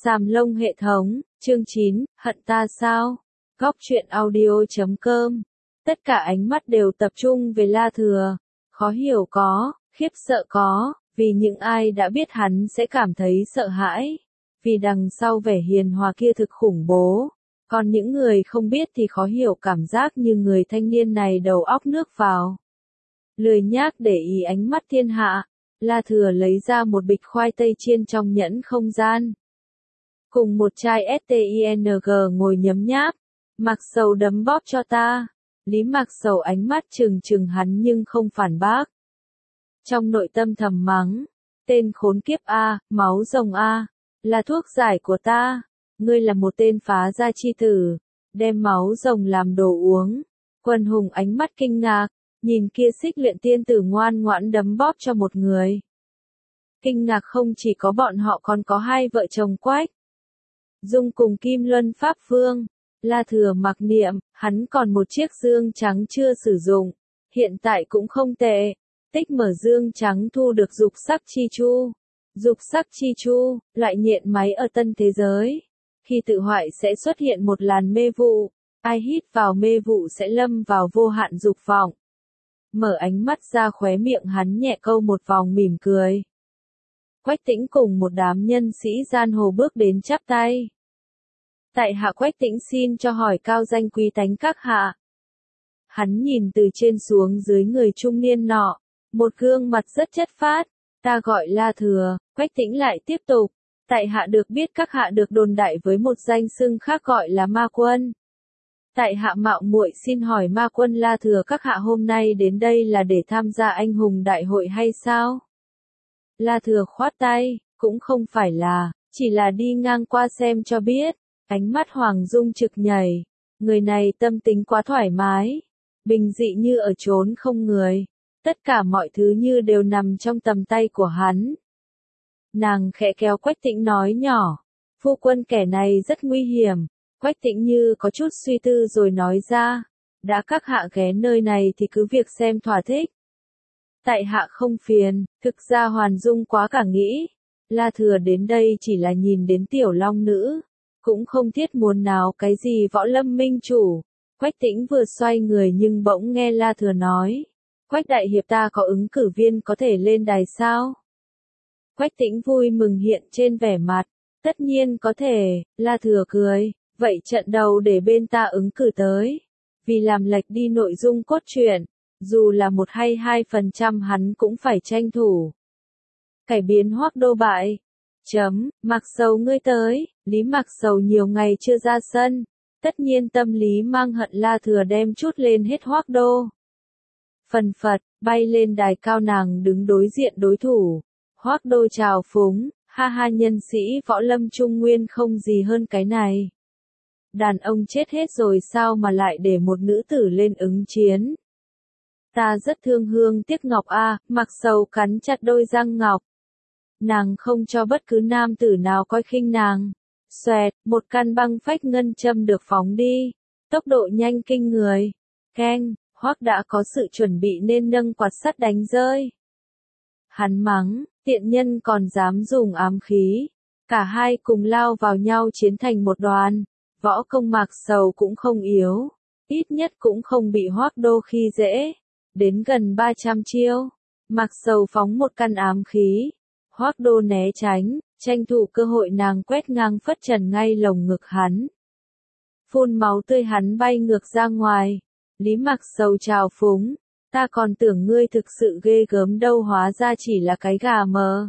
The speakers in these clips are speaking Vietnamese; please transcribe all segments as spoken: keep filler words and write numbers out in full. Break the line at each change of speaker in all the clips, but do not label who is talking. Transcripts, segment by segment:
Sàm Lông hệ thống, chương chín, hận ta sao? Góc truyện audio chấm com. Tất cả ánh mắt đều tập trung về La Thừa. Khó hiểu có, khiếp sợ có, vì những ai đã biết hắn sẽ cảm thấy sợ hãi. Vì đằng sau vẻ hiền hòa kia thực khủng bố. Còn những người không biết thì khó hiểu cảm giác như người thanh niên này đầu óc nước vào. Lười nhác để ý ánh mắt thiên hạ, La Thừa lấy ra một bịch khoai tây chiên trong nhẫn không gian. Cùng một chai ét-tê-i-en-giê ngồi nhấm nháp. Mạc Sầu đấm bóp cho ta. Lý Mạc Sầu ánh mắt trừng trừng hắn nhưng không phản bác. Trong nội tâm thầm mắng. Tên khốn kiếp A, máu rồng A, là thuốc giải của ta. Ngươi là một tên phá gia chi tử. Đem máu rồng làm đồ uống. Quân hùng ánh mắt kinh ngạc. Nhìn kia Xích Luyện tiên tử ngoan ngoãn đấm bóp cho một người. Kinh ngạc không chỉ có bọn họ còn có hai vợ chồng Quách Dung cùng Kim Luân Pháp Vương. La Thừa mặc niệm, hắn còn một chiếc dương trắng chưa sử dụng. Hiện tại cũng không tệ. Tích mở dương trắng thu được dục sắc chi chu. Dục sắc chi chu, loại nhện máy ở tân thế giới. Khi tự hoại sẽ xuất hiện một làn mê vụ. Ai hít vào mê vụ sẽ lâm vào vô hạn dục vọng. Mở ánh mắt ra khóe miệng hắn nhẹ câu một vòng mỉm cười. Quách Tĩnh cùng một đám nhân sĩ giang hồ bước đến chắp tay. Tại hạ Quách Tĩnh xin cho hỏi cao danh quý tánh các hạ. Hắn nhìn từ trên xuống dưới người trung niên nọ, một gương mặt rất chất phác. Ta gọi La Thừa. Quách Tĩnh lại tiếp tục. Tại hạ được biết các hạ được đồn đại với một danh xưng khác gọi là Ma Quân. Tại hạ mạo muội xin hỏi Ma Quân La Thừa các hạ hôm nay đến đây là để tham gia anh hùng đại hội hay sao? La Thừa khoát tay, cũng không phải là, chỉ là đi ngang qua xem cho biết. Ánh mắt Hoàng Dung trực nhảy. Người này tâm tính quá thoải mái. Bình dị như ở chốn không người. Tất cả mọi thứ như đều nằm trong tầm tay của hắn. Nàng khẽ kéo Quách Tĩnh nói nhỏ. Phu quân kẻ này rất nguy hiểm. Quách Tĩnh như có chút suy tư rồi nói ra. Đã các hạ ghé nơi này thì cứ việc xem thỏa thích. Tại hạ không phiền, thực ra Hoàn Dung quá cả nghĩ. La Thừa đến đây chỉ là nhìn đến tiểu long nữ. Cũng không thiết muốn nào cái gì võ lâm minh chủ. Quách Tĩnh vừa xoay người nhưng bỗng nghe La Thừa nói. Quách đại hiệp ta có ứng cử viên có thể lên đài sao? Quách Tĩnh vui mừng hiện trên vẻ mặt. Tất nhiên có thể, La Thừa cười. Vậy trận đầu để bên ta ứng cử tới. Vì làm lệch đi nội dung cốt truyện. Dù là một hay hai phần trăm hắn cũng phải tranh thủ. Cải biến Hoắc Đô bại. Chấm, Mạc Sầu ngươi tới. Lý Mạc Sầu nhiều ngày chưa ra sân. Tất nhiên tâm lý mang hận La Thừa đem chút lên hết Hoắc Đô. Phần phật, bay lên đài cao nàng đứng đối diện đối thủ. Hoắc Đô chào phúng, ha ha nhân sĩ võ lâm trung nguyên không gì hơn cái này. Đàn ông chết hết rồi sao mà lại để một nữ tử lên ứng chiến. Ta rất thương hương tiếc ngọc a, Mạc Sầu cắn chặt đôi răng ngọc. Nàng không cho bất cứ nam tử nào coi khinh nàng. Xoẹt, một căn băng phách ngân châm được phóng đi. Tốc độ nhanh kinh người. Keng, Hoắc đã có sự chuẩn bị nên nâng quạt sắt đánh rơi. Hắn mắng, tiện nhân còn dám dùng ám khí. Cả hai cùng lao vào nhau chiến thành một đoàn. Võ công Mạc Sầu cũng không yếu. Ít nhất cũng không bị Hoắc Đô khi dễ. Đến gần ba trăm chiêu. Mạc Sầu phóng một căn ám khí. Hoắc Đô né tránh, tranh thủ cơ hội nàng quét ngang phất trần ngay lồng ngực hắn. Phun máu tươi hắn bay ngược ra ngoài. Lý Mạc Sầu trào phúng. Ta còn tưởng ngươi thực sự ghê gớm đâu hóa ra chỉ là cái gà mờ.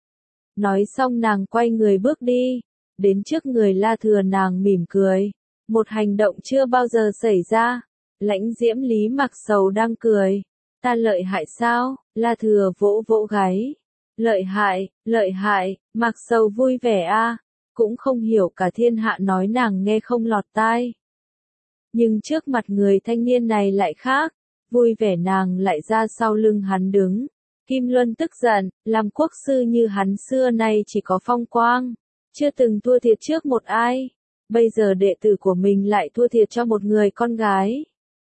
Nói xong nàng quay người bước đi. Đến trước người La Thừa nàng mỉm cười. Một hành động chưa bao giờ xảy ra. Lãnh diễm Lý Mạc Sầu đang cười. Ta lợi hại sao? La Thừa vỗ vỗ gáy. Lợi hại, lợi hại, Mạc Sầu vui vẻ a, cũng không hiểu cả thiên hạ nói nàng nghe không lọt tai. Nhưng trước mặt người thanh niên này lại khác, vui vẻ nàng lại ra sau lưng hắn đứng. Kim Luân tức giận, làm quốc sư như hắn xưa nay chỉ có phong quang, chưa từng thua thiệt trước một ai. Bây giờ đệ tử của mình lại thua thiệt cho một người con gái.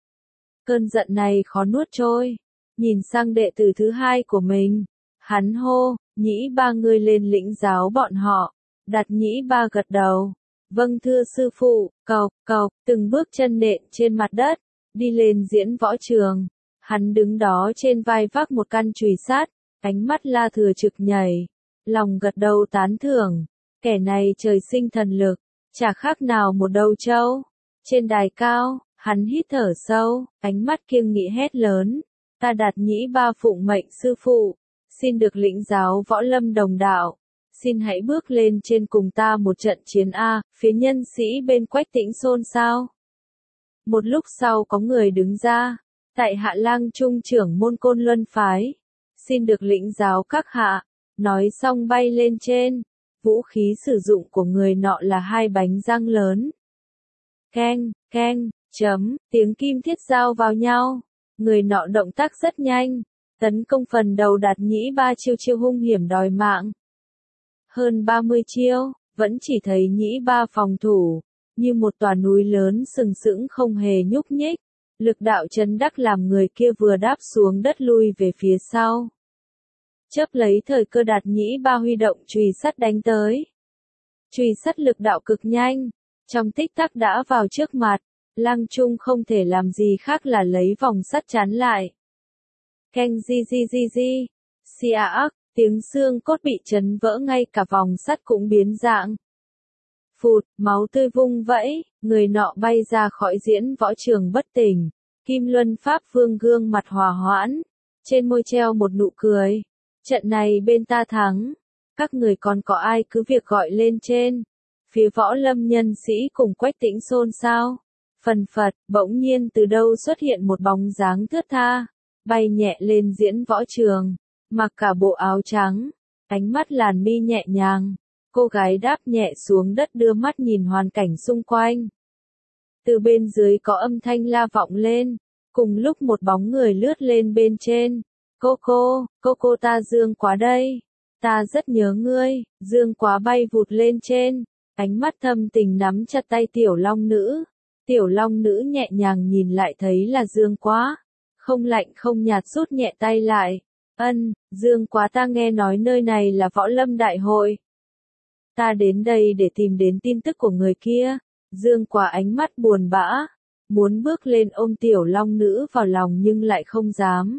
Cơn giận này khó nuốt trôi, nhìn sang đệ tử thứ hai của mình. Hắn hô, nhĩ ba người lên lĩnh giáo bọn họ. Đạt Nhĩ Ba gật đầu. Vâng thưa sư phụ, cộc, cộc, từng bước chân nện trên mặt đất, đi lên diễn võ trường. Hắn đứng đó trên vai vác một căn chùy sắt, ánh mắt La Thừa trực nhảy, lòng gật đầu tán thưởng. Kẻ này trời sinh thần lực, chả khác nào một đầu trâu. Trên đài cao, hắn hít thở sâu, ánh mắt kiêng nghị hét lớn. Ta Đạt Nhĩ Ba phụng mệnh sư phụ, xin được lĩnh giáo võ lâm đồng đạo. Xin hãy bước lên trên cùng ta một trận chiến A, phía nhân sĩ bên Quách Tĩnh xôn xao. Một lúc sau có người đứng ra, tại hạ lang trung trưởng môn Côn Luân phái. Xin được lĩnh giáo các hạ, nói xong bay lên trên. Vũ khí sử dụng của người nọ là hai bánh răng lớn. Keng, keng, chấm, tiếng kim thiết giao vào nhau. Người nọ động tác rất nhanh, tấn công phần đầu Đạt Nhĩ Ba chiêu chiêu hung hiểm đòi mạng. Hơn ba mươi chiêu, vẫn chỉ thấy Nhĩ Ba phòng thủ, như một tòa núi lớn sừng sững không hề nhúc nhích. Lực đạo chấn đắc làm người kia vừa đáp xuống đất lui về phía sau. Chớp lấy thời cơ Đạt Nhĩ Ba huy động chùy sắt đánh tới. Chùy sắt lực đạo cực nhanh, trong tích tắc đã vào trước mặt, Lang Trung không thể làm gì khác là lấy vòng sắt chắn lại. Keng di di di di, xì a ác, tiếng xương cốt bị chấn vỡ ngay cả vòng sắt cũng biến dạng. Phụt, máu tươi vung vẫy, người nọ bay ra khỏi diễn võ trường bất tỉnh. Kim Luân Pháp Vương gương mặt hòa hoãn, trên môi treo một nụ cười. Trận này bên ta thắng, các người còn có ai cứ việc gọi lên trên. Phía võ lâm nhân sĩ cùng Quách Tĩnh xôn xao. Phần phật, bỗng nhiên từ đâu xuất hiện một bóng dáng thướt tha, bay nhẹ lên diễn võ trường, mặc cả bộ áo trắng, ánh mắt làn mi nhẹ nhàng. Cô gái đáp nhẹ xuống đất đưa mắt nhìn hoàn cảnh xung quanh. Từ bên dưới có âm thanh la vọng lên, cùng lúc một bóng người lướt lên bên trên. Cô cô, cô cô ta Dương Quá đây. Ta rất nhớ ngươi. Dương Quá bay vụt lên trên, ánh mắt thâm tình nắm chặt tay Tiểu Long Nữ. Tiểu Long Nữ nhẹ nhàng nhìn lại thấy là Dương Quá, không lạnh không nhạt rút nhẹ tay lại. Ân, Dương Quá, ta nghe nói nơi này là võ lâm đại hội. Ta đến đây để tìm đến tin tức của người kia. Dương Quá ánh mắt buồn bã, muốn bước lên ôm Tiểu Long Nữ vào lòng nhưng lại không dám.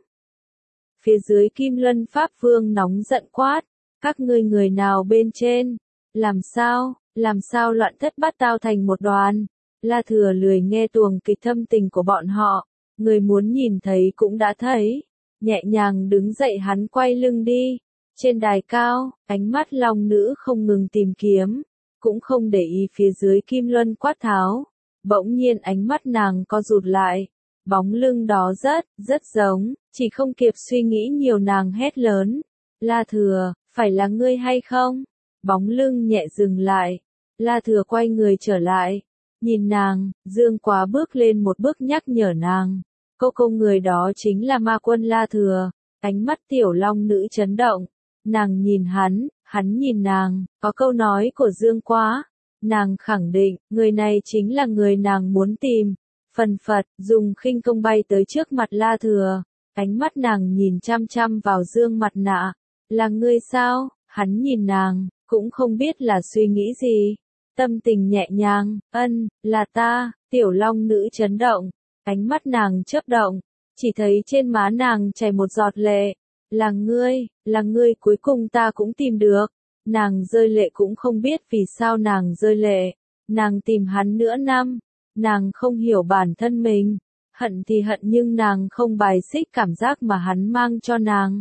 Phía dưới Kim Luân Pháp Vương nóng giận quát, các ngươi người nào bên trên? Làm sao, làm sao loạn thất bát tao thành một đoàn? La Thừa lười nghe tuồng kịch thâm tình của bọn họ, người muốn nhìn thấy cũng đã thấy. Nhẹ nhàng đứng dậy hắn quay lưng đi. Trên đài cao, ánh mắt Long Nữ không ngừng tìm kiếm, cũng không để ý phía dưới Kim Luân quát tháo. Bỗng nhiên ánh mắt nàng co rụt lại, bóng lưng đó rất, rất giống, chỉ không kịp suy nghĩ nhiều nàng hét lớn. La Thừa, phải là ngươi hay không? Bóng lưng nhẹ dừng lại, La Thừa quay người trở lại, nhìn nàng, Dương Quá bước lên một bước nhắc nhở nàng. Cô cô người đó chính là ma quân La Thừa. Ánh mắt Tiểu Long Nữ chấn động, nàng nhìn hắn, hắn nhìn nàng, có câu nói của Dương Quá. Nàng khẳng định, người này chính là người nàng muốn tìm. Phần phật, dùng khinh công bay tới trước mặt La Thừa. Ánh mắt nàng nhìn chăm chăm vào Dương mặt nạ. Là ngươi sao? Hắn nhìn nàng, cũng không biết là suy nghĩ gì. Tâm tình nhẹ nhàng, ân, là ta. Tiểu Long Nữ chấn động, ánh mắt nàng chớp động, chỉ thấy trên má nàng chảy một giọt lệ. Là ngươi, là ngươi cuối cùng ta cũng tìm được. Nàng rơi lệ cũng không biết vì sao nàng rơi lệ. Nàng tìm hắn nửa năm, nàng không hiểu bản thân mình. Hận thì hận nhưng nàng không bài xích cảm giác mà hắn mang cho nàng.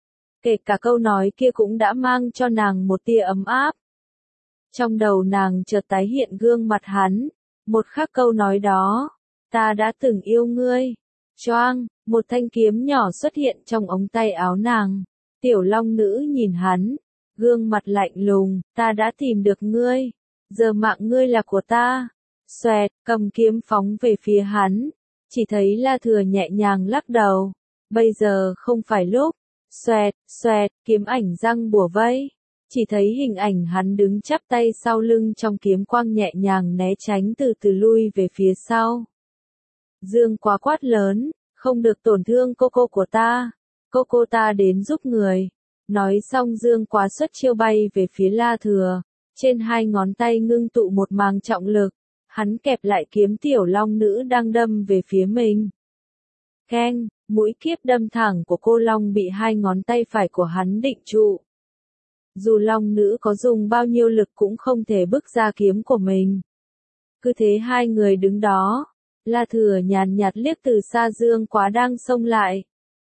Kể cả câu nói kia cũng đã mang cho nàng một tia ấm áp. Trong đầu nàng chợt tái hiện gương mặt hắn, một khắc câu nói đó, ta đã từng yêu ngươi. Choang, một thanh kiếm nhỏ xuất hiện trong ống tay áo nàng. Tiểu Long Nữ nhìn hắn, gương mặt lạnh lùng, ta đã tìm được ngươi, giờ mạng ngươi là của ta. Xoẹt, cầm kiếm phóng về phía hắn, chỉ thấy La Thừa nhẹ nhàng lắc đầu, bây giờ không phải lúc. Xoẹt, xoẹt, kiếm ảnh răng bủa vây, chỉ thấy hình ảnh hắn đứng chắp tay sau lưng trong kiếm quang nhẹ nhàng né tránh từ từ lui về phía sau. Dương Quá quát lớn, không được tổn thương cô cô của ta, cô cô ta đến giúp người. Nói xong Dương Quá xuất chiêu bay về phía La Thừa, Trên hai ngón tay ngưng tụ một màng trọng lực, hắn kẹp lại kiếm tiểu long nữ đang đâm về phía mình. Keng, mũi kiếp đâm thẳng của cô long bị hai ngón tay phải của hắn định trụ. Dù long nữ có dùng bao nhiêu lực cũng không thể bức ra kiếm của mình. Cứ thế hai người đứng đó, La Thừa nhàn nhạt liếc từ xa Dương Quá đang xông lại.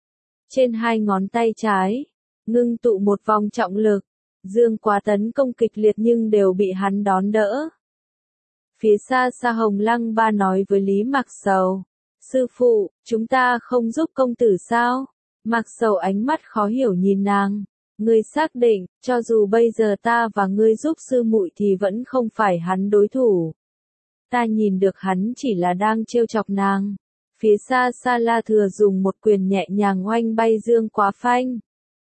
Trên hai ngón tay trái, ngưng tụ một vòng trọng lực, Dương Quá tấn công kịch liệt nhưng đều bị hắn đón đỡ. Phía xa xa Hồng Lăng Ba nói với Lý Mạc Sầu, sư phụ, chúng ta không giúp công tử sao? Mạc Sầu ánh mắt khó hiểu nhìn nàng, ngươi xác định, cho dù bây giờ ta và ngươi giúp sư muội thì vẫn không phải hắn đối thủ. Ta nhìn được hắn chỉ là đang trêu chọc nàng. Phía xa xa La Thừa dùng một quyền nhẹ nhàng oanh bay Dương Quá phanh.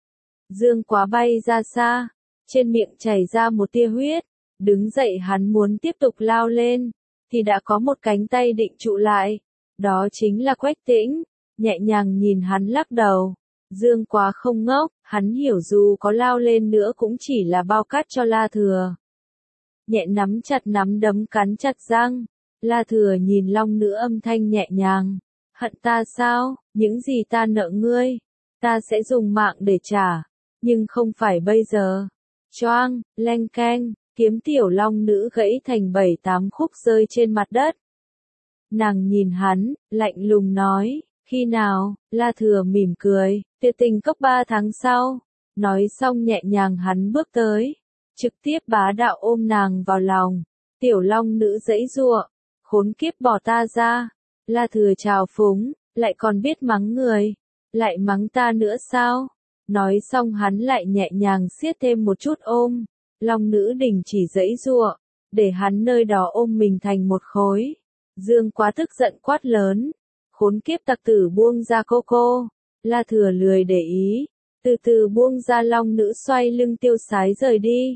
Dương Quá bay ra xa, trên miệng chảy ra một tia huyết, đứng dậy hắn muốn tiếp tục lao lên, thì đã có một cánh tay định trụ lại, đó chính là Quách Tĩnh, nhẹ nhàng nhìn hắn lắc đầu. Dương Quá không ngốc, hắn hiểu dù có lao lên nữa cũng chỉ là bao cát cho La Thừa. Nhẹ nắm chặt nắm đấm cắn chặt răng, La Thừa nhìn long nữ âm thanh nhẹ nhàng, hận ta sao, những gì ta nợ ngươi, ta sẽ dùng mạng để trả, nhưng không phải bây giờ. Choang, leng keng, kiếm tiểu long nữ gãy thành bảy tám khúc rơi trên mặt đất. Nàng nhìn hắn, lạnh lùng nói, khi nào? La Thừa mỉm cười, tiệc tình cốc ba tháng sau. Nói xong nhẹ nhàng hắn bước tới, trực tiếp bá đạo ôm nàng vào lòng. Tiểu long nữ giãy giụa, khốn kiếp bỏ ta ra. La Thừa trào phúng, lại còn biết mắng người, lại mắng ta nữa sao? Nói xong hắn lại nhẹ nhàng siết thêm một chút ôm. Long nữ đình chỉ giãy giụa, để hắn nơi đó ôm mình thành một khối. Dương Quá tức giận quát lớn, khốn kiếp tặc tử buông ra cô cô. La Thừa lười để ý, từ từ buông ra long nữ xoay lưng tiêu sái rời đi.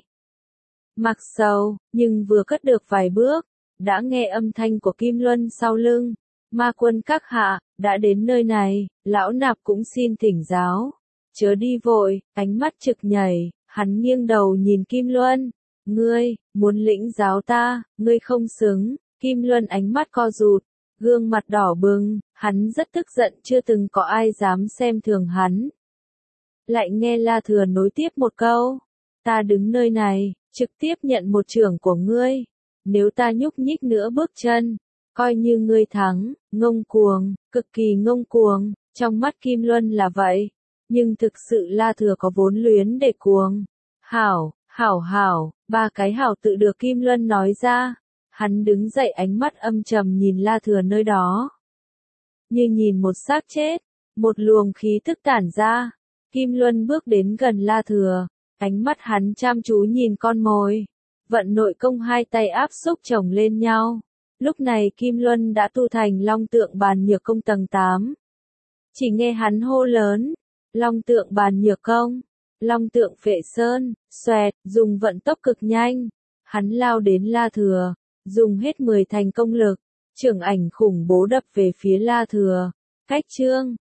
Mặc Sầu, nhưng vừa cất được vài bước, đã nghe âm thanh của Kim Luân sau lưng. Ma Quân các hạ, đã đến nơi này, lão nạp cũng xin thỉnh giáo. Chớ đi vội, ánh mắt trực nhảy, hắn nghiêng đầu nhìn Kim Luân. Ngươi, muốn lĩnh giáo ta, ngươi không xứng. Kim Luân ánh mắt co rụt, gương mặt đỏ bừng, hắn rất tức giận chưa từng có ai dám xem thường hắn. Lại nghe La Thừa nối tiếp một câu, ta đứng nơi này, trực tiếp nhận một chưởng của ngươi. Nếu ta nhúc nhích nữa bước chân, coi như ngươi thắng, ngông cuồng, cực kỳ ngông cuồng, trong mắt Kim Luân là vậy. Nhưng thực sự La Thừa có vốn luyến để cuồng. Hảo, hảo hảo, ba cái hảo tự được Kim Luân nói ra. Hắn đứng dậy ánh mắt âm trầm nhìn La Thừa nơi đó. Như nhìn một xác chết, một luồng khí tức tản ra. Kim Luân bước đến gần La Thừa, ánh mắt hắn chăm chú nhìn con mồi. Vận nội công hai tay áp xúc chồng lên nhau. Lúc này Kim Luân đã tu thành long tượng bàn nhược công tầng tám. Chỉ nghe hắn hô lớn, long tượng bàn nhược công, long tượng phệ sơn, xoẹt, dùng vận tốc cực nhanh. Hắn lao đến La Thừa, dùng hết mười thành công lực, chưởng ảnh khủng bố đập về phía La Thừa. Cách chương